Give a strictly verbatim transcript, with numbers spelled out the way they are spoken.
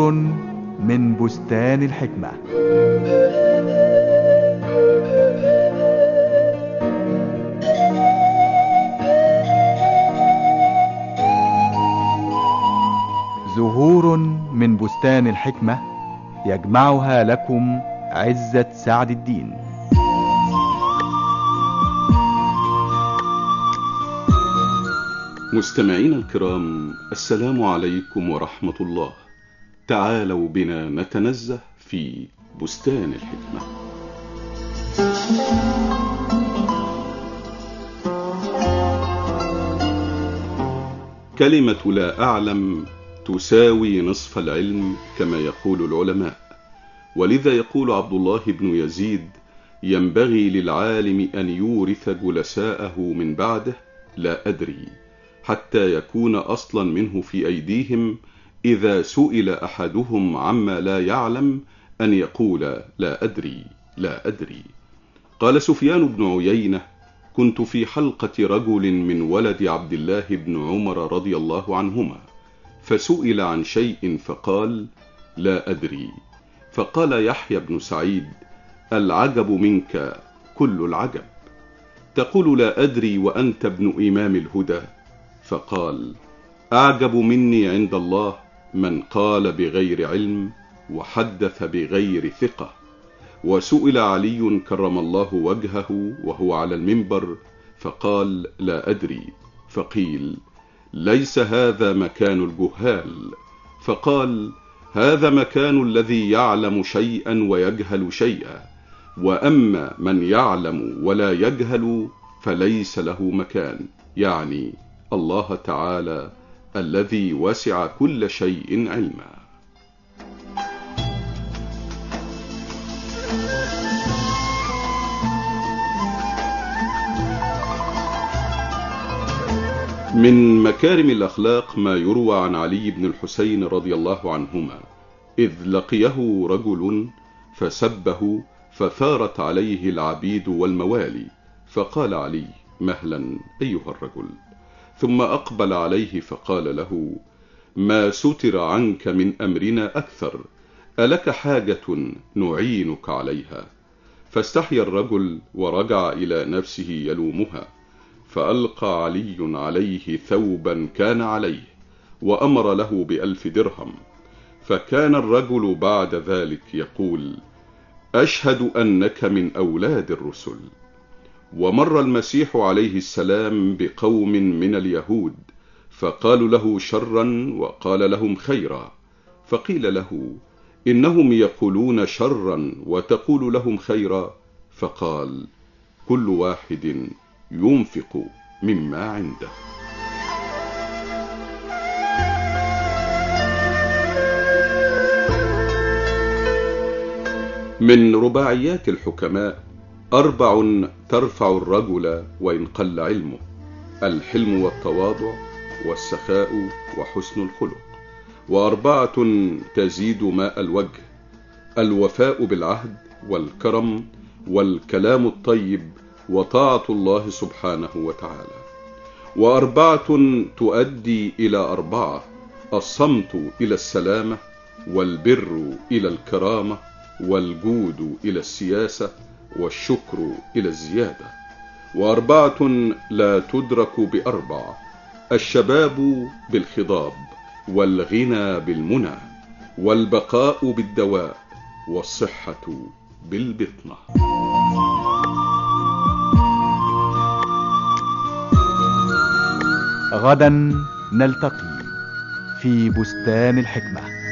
زهور من بستان الحكمة. زهور من بستان الحكمة يجمعها لكم عزة سعد الدين. مستمعينا الكرام، السلام عليكم ورحمة الله. تعالوا بنا نتنزه في بستان الحكمة. كلمة لا أعلم تساوي نصف العلم كما يقول العلماء، ولذا يقول عبد الله بن يزيد: ينبغي للعالم أن يورث جلساءه من بعده لا أدري، حتى يكون أصلا منه في أيديهم إذا سئل أحدهم عما لا يعلم أن يقول لا أدري لا أدري. قال سفيان بن عيينة: كنت في حلقة رجل من ولد عبد الله بن عمر رضي الله عنهما، فسئل عن شيء فقال: لا أدري. فقال يحيى بن سعيد: العجب منك كل العجب، تقول لا أدري وأنت ابن إمام الهدى. فقال: أعجب مني عند الله من قال بغير علم وحدث بغير ثقة. وسئل علي كرم الله وجهه وهو على المنبر فقال: لا أدري. فقيل: ليس هذا مكان الجهال. فقال: هذا مكان الذي يعلم شيئا ويجهل شيئا، وأما من يعلم ولا يجهل فليس له مكان، يعني الله تعالى الذي وسع كل شيء علما. من مكارم الأخلاق ما يروى عن علي بن الحسين رضي الله عنهما، إذ لقيه رجل فسبه فثارت عليه العبيد والموالي، فقال علي: مهلا أيها الرجل. ثم أقبل عليه فقال له: ما ستر عنك من أمرنا أكثر، ألك حاجة نعينك عليها؟ فاستحيا الرجل ورجع إلى نفسه يلومها، فألقى علي عليه ثوبا كان عليه وأمر له بألف درهم. فكان الرجل بعد ذلك يقول: أشهد أنك من أولاد الرسل. ومر المسيح عليه السلام بقوم من اليهود فقالوا له شرا وقال لهم خيرا، فقيل له: إنهم يقولون شرا وتقول لهم خيرا. فقال: كل واحد ينفق مما عنده. من رباعيات الحكماء أربع ترفع الرجل وإن قل علمه: الحلم والتواضع والسخاء وحسن الخلق. وأربعة تزيد ماء الوجه: الوفاء بالعهد والكرم والكلام الطيب وطاعة الله سبحانه وتعالى. وأربعة تؤدي إلى أربعة: الصمت إلى السلامة، والبر إلى الكرامة، والجود إلى السياسة، والشكر إلى الزيادة. وأربعة لا تدرك بأربع: الشباب بالخضاب، والغنى بالمنى، والبقاء بالدواء، والصحة بالبطنة. غدا نلتقي في بستان الحكمة.